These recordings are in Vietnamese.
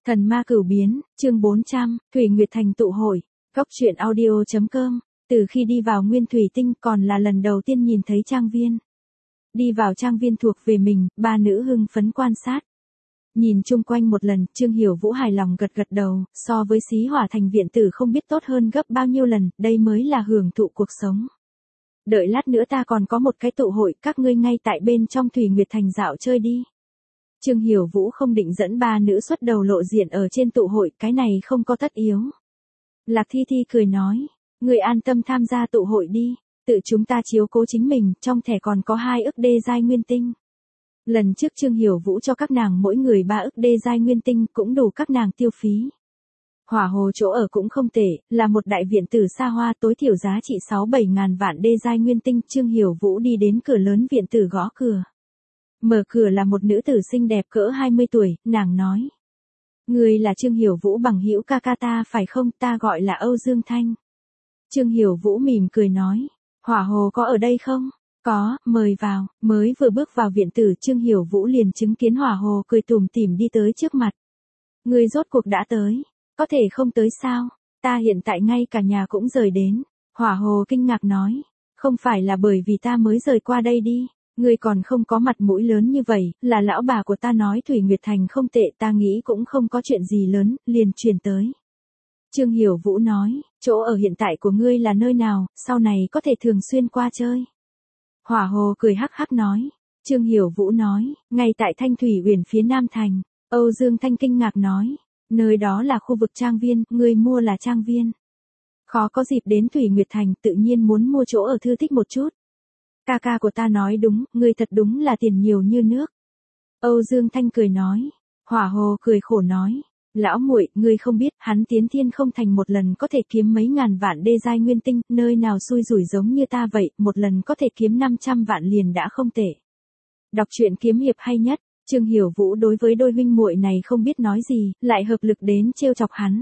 Thần ma cửu biến, chương 400, Thủy Nguyệt Thành tụ hội, góc truyện audio.com, từ khi đi vào Nguyên Thủy Tinh còn là lần đầu tiên nhìn thấy trang viên. Đi vào trang viên thuộc về mình, ba nữ hưng phấn quan sát. Nhìn chung quanh một lần, Trương Hiểu Vũ hài lòng gật gật đầu, so với Xí Hỏa Thành viện tử không biết tốt hơn gấp bao nhiêu lần, đây mới là hưởng thụ cuộc sống. Đợi lát nữa ta còn có một cái tụ hội, các ngươi ngay tại bên trong Thủy Nguyệt Thành dạo chơi đi. Trương Hiểu Vũ không định dẫn ba nữ xuất đầu lộ diện ở trên tụ hội, cái này không có tất yếu. Lạc Thi Thi cười nói, người an tâm tham gia tụ hội đi, tự chúng ta chiếu cố chính mình, trong thẻ còn có 2 ức đê giai nguyên tinh. Lần trước Trương Hiểu Vũ cho các nàng mỗi người 3 ức đê giai nguyên tinh cũng đủ các nàng tiêu phí. Hỏa Hồ chỗ ở cũng không tệ, là một đại viện tử xa hoa tối thiểu giá trị 6-7 ngàn vạn đê giai nguyên tinh. Trương Hiểu Vũ đi đến cửa lớn viện tử gõ cửa. Mở cửa là một nữ tử xinh đẹp cỡ 20 tuổi, nàng nói. Người là Trương Hiểu Vũ bằng hữu ca ca ta phải không, ta gọi là Âu Dương Thanh. Trương Hiểu Vũ mỉm cười nói, Hỏa Hồ có ở đây không? Có, mời vào. Mới vừa bước vào viện tử Trương Hiểu Vũ liền chứng kiến Hỏa Hồ cười tủm tỉm đi tới trước mặt. Người rốt cuộc đã tới, có thể không tới sao, ta hiện tại ngay cả nhà cũng rời đến. Hỏa Hồ kinh ngạc nói, không phải là bởi vì ta mới rời qua đây đi. Ngươi còn không có mặt mũi lớn như vậy, là lão bà của ta nói Thủy Nguyệt Thành không tệ, ta nghĩ cũng không có chuyện gì lớn, liền truyền tới. Trương Hiểu Vũ nói, chỗ ở hiện tại của ngươi là nơi nào, sau này có thể thường xuyên qua chơi. Hỏa Hồ cười hắc hắc nói, Trương Hiểu Vũ nói, ngay tại Thanh Thủy Uyển phía Nam Thành. Âu Dương Thanh kinh ngạc nói, nơi đó là khu vực trang viên, ngươi mua là trang viên. Khó có dịp đến Thủy Nguyệt Thành, tự nhiên muốn mua chỗ ở thư thích một chút. Ca ca của ta nói đúng, ngươi thật đúng là tiền nhiều như nước. Âu Dương Thanh cười nói. Hỏa Hồ cười khổ nói. Lão muội, ngươi không biết, hắn tiến thiên không thành một lần có thể kiếm mấy ngàn vạn đê giai nguyên tinh, nơi nào xui rủi giống như ta vậy, một lần có thể kiếm 500 vạn liền đã không tệ. Đọc truyện kiếm hiệp hay nhất, Trương Hiểu Vũ đối với đôi huynh muội này không biết nói gì, lại hợp lực đến trêu chọc hắn.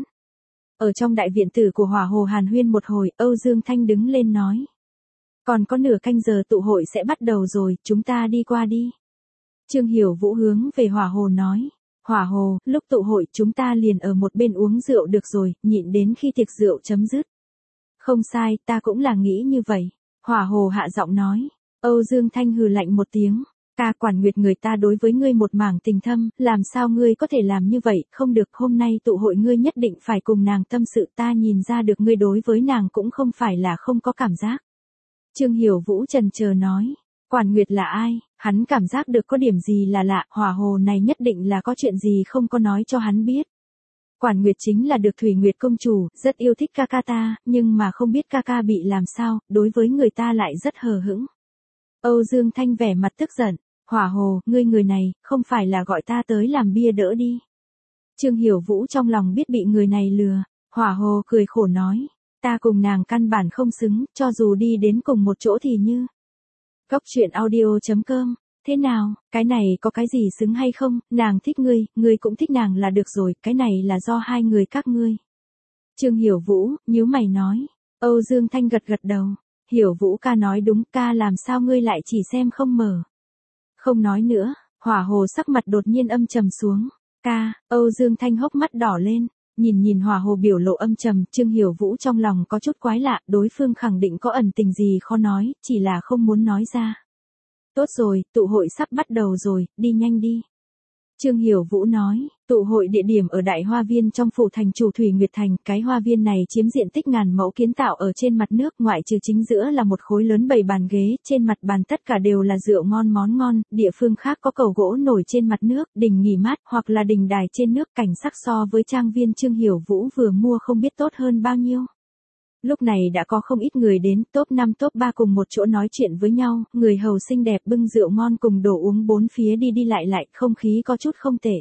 Ở trong đại viện tử của Hỏa Hồ hàn huyên một hồi, Âu Dương Thanh đứng lên nói. Còn có nửa canh giờ tụ hội sẽ bắt đầu rồi, chúng ta đi qua đi. Trương Hiểu Vũ hướng về Hỏa Hồ nói. Hỏa Hồ, lúc tụ hội chúng ta liền ở một bên uống rượu được rồi, nhịn đến khi tiệc rượu chấm dứt. Không sai, ta cũng là nghĩ như vậy. Hỏa Hồ hạ giọng nói. Âu Dương Thanh hừ lạnh một tiếng. Ca Quản Nguyệt người ta đối với ngươi một mảng tình thâm, làm sao ngươi có thể làm như vậy, không được, hôm nay tụ hội ngươi nhất định phải cùng nàng tâm sự, ta nhìn ra được ngươi đối với nàng cũng không phải là không có cảm giác. Trương Hiểu Vũ chần chờ nói, Quản Nguyệt là ai, hắn cảm giác được có điểm gì là lạ, Hỏa Hồ này nhất định là có chuyện gì không có nói cho hắn biết. Quản Nguyệt chính là được Thủy Nguyệt công chủ, rất yêu thích ca ca ta, nhưng mà không biết ca ca bị làm sao, đối với người ta lại rất hờ hững. Âu Dương Thanh vẻ mặt tức giận, Hỏa Hồ, ngươi người này, không phải là gọi ta tới làm bia đỡ đi. Trương Hiểu Vũ trong lòng biết bị người này lừa, Hỏa Hồ cười khổ nói. Ta cùng nàng căn bản không xứng, cho dù đi đến cùng một chỗ thì như. Góc truyện audio.com, thế nào, cái này có cái gì xứng hay không, nàng thích ngươi cũng thích nàng là được rồi, cái này là do hai người các ngươi. Trương Hiểu Vũ, nhíu mày nói. Âu Dương Thanh gật gật đầu. Hiểu Vũ ca nói đúng, ca làm sao ngươi lại chỉ xem không mở. Không nói nữa, Hỏa Hồ sắc mặt đột nhiên âm trầm xuống. Ca, Âu Dương Thanh hốc mắt đỏ lên. Nhìn Hỏa Hồ biểu lộ âm trầm, Trương Hiểu Vũ trong lòng có chút quái lạ, đối phương khẳng định có ẩn tình gì khó nói, chỉ là không muốn nói ra. Tốt rồi, tụ hội sắp bắt đầu rồi, đi nhanh đi. Trương Hiểu Vũ nói, tụ hội địa điểm ở Đại Hoa Viên trong phủ thành chủ Thủy Nguyệt Thành, cái hoa viên này chiếm diện tích ngàn mẫu kiến tạo ở trên mặt nước, ngoại trừ chính giữa là một khối lớn bày bàn ghế, trên mặt bàn tất cả đều là rượu ngon món ngon, địa phương khác có cầu gỗ nổi trên mặt nước, đình nghỉ mát hoặc là đình đài trên nước, cảnh sắc so với trang viên Trương Hiểu Vũ vừa mua không biết tốt hơn bao nhiêu. Lúc này đã có không ít người đến, top 5 top 3 cùng một chỗ nói chuyện với nhau, người hầu xinh đẹp bưng rượu ngon cùng đồ uống bốn phía đi đi lại, không khí có chút không tệ.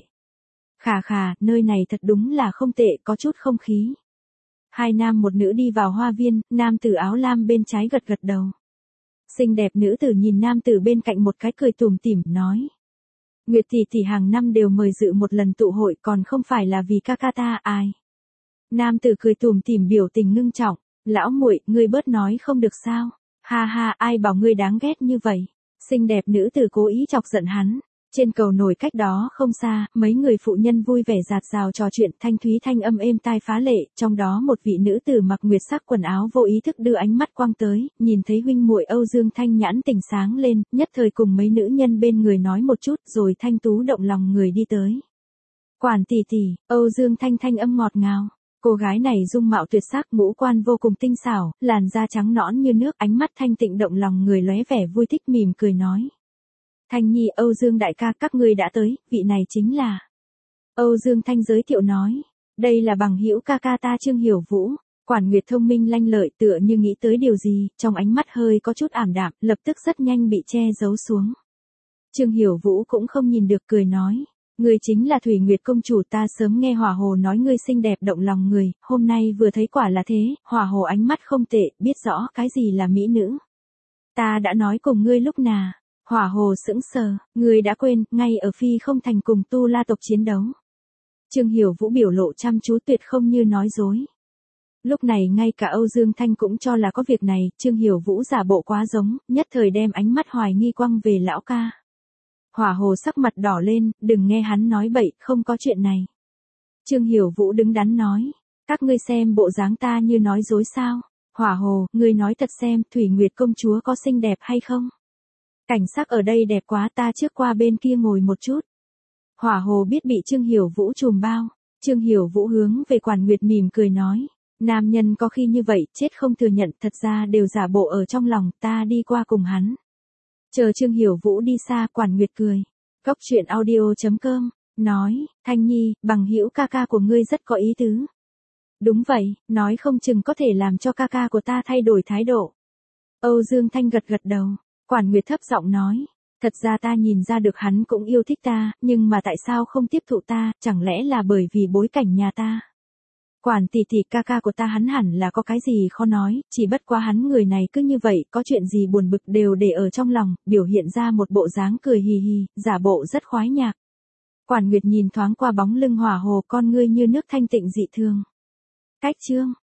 Khà, nơi này thật đúng là không tệ, có chút không khí. Hai nam một nữ đi vào hoa viên, nam tử áo lam bên trái gật gật đầu. Xinh đẹp nữ tử nhìn nam tử bên cạnh một cái cười tủm tỉm, nói. Nguyệt tỷ hàng năm đều mời dự một lần tụ hội, còn không phải là vì ca ca ta, ai. Nam tử cười tủm tỉm biểu tình ngưng trọng. Lão muội, ngươi bớt nói không được sao? Ha ha, ai bảo ngươi đáng ghét như vậy? Xinh đẹp nữ tử cố ý chọc giận hắn. Trên cầu nổi cách đó không xa, mấy người phụ nhân vui vẻ rạt rào trò chuyện, thanh thúy thanh âm êm tai phá lệ, trong đó một vị nữ tử mặc nguyệt sắc quần áo vô ý thức đưa ánh mắt quang tới, nhìn thấy huynh muội Âu Dương Thanh nhãn tỉnh sáng lên, nhất thời cùng mấy nữ nhân bên người nói một chút, rồi thanh tú động lòng người đi tới. Quản tỷ tỷ, Âu Dương Thanh thanh âm ngọt ngào. Cô gái này dung mạo tuyệt sắc, ngũ quan vô cùng tinh xảo, làn da trắng nõn như nước, ánh mắt thanh tịnh động lòng người lóe vẻ vui thích mỉm cười nói. Thanh Nhi, Âu Dương đại ca, các ngươi đã tới, vị này chính là. Âu Dương Thanh giới thiệu nói, đây là bằng hữu ca ca ta Trương Hiểu Vũ. Quản Nguyệt thông minh lanh lợi tựa như nghĩ tới điều gì, trong ánh mắt hơi có chút ảm đạm, lập tức rất nhanh bị che giấu xuống. Trương Hiểu Vũ cũng không nhìn được cười nói. Ngươi chính là Thủy Nguyệt công chủ, ta sớm nghe Hỏa Hồ nói ngươi xinh đẹp động lòng người, hôm nay vừa thấy quả là thế. Hỏa Hồ ánh mắt không tệ, biết rõ cái gì là mỹ nữ. Ta đã nói cùng ngươi lúc nào. Hỏa Hồ sững sờ, ngươi đã quên, ngay ở Phi không thành cùng Tu La tộc chiến đấu. Trương Hiểu Vũ biểu lộ chăm chú tuyệt không như nói dối. Lúc này ngay cả Âu Dương Thanh cũng cho là có việc này, Trương Hiểu Vũ giả bộ quá giống, nhất thời đem ánh mắt hoài nghi quăng về lão ca. Hỏa Hồ sắc mặt đỏ lên, đừng nghe hắn nói bậy, không có chuyện này. Trương Hiểu Vũ đứng đắn nói, các ngươi xem bộ dáng ta như nói dối sao. Hỏa Hồ, ngươi nói thật xem, Thủy Nguyệt công chúa có xinh đẹp hay không? Cảnh sắc ở đây đẹp quá, ta trước qua bên kia ngồi một chút. Hỏa Hồ biết bị Trương Hiểu Vũ trùm bao. Trương Hiểu Vũ hướng về Quản Nguyệt mỉm cười nói, nam nhân có khi như vậy, chết không thừa nhận, thật ra đều giả bộ ở trong lòng, ta đi qua cùng hắn. Chờ Trương Hiểu Vũ đi xa, Quản Nguyệt cười. Góc truyện audio.com, nói, Thanh Nhi, bằng hữu ca ca của ngươi rất có ý tứ. Đúng vậy, nói không chừng có thể làm cho ca ca của ta thay đổi thái độ. Âu Dương Thanh gật gật đầu, Quản Nguyệt thấp giọng nói, thật ra ta nhìn ra được hắn cũng yêu thích ta, nhưng mà tại sao không tiếp thụ ta, chẳng lẽ là bởi vì bối cảnh nhà ta. Quản tỷ tỷ, ca ca của ta hắn hẳn là có cái gì khó nói, chỉ bất quá hắn người này cứ như vậy, có chuyện gì buồn bực đều để ở trong lòng, biểu hiện ra một bộ dáng cười hì hì, giả bộ rất khoái nhạc. Quản Nguyệt nhìn thoáng qua bóng lưng Hỏa Hồ, con ngươi như nước thanh tịnh dị thường. Cách chương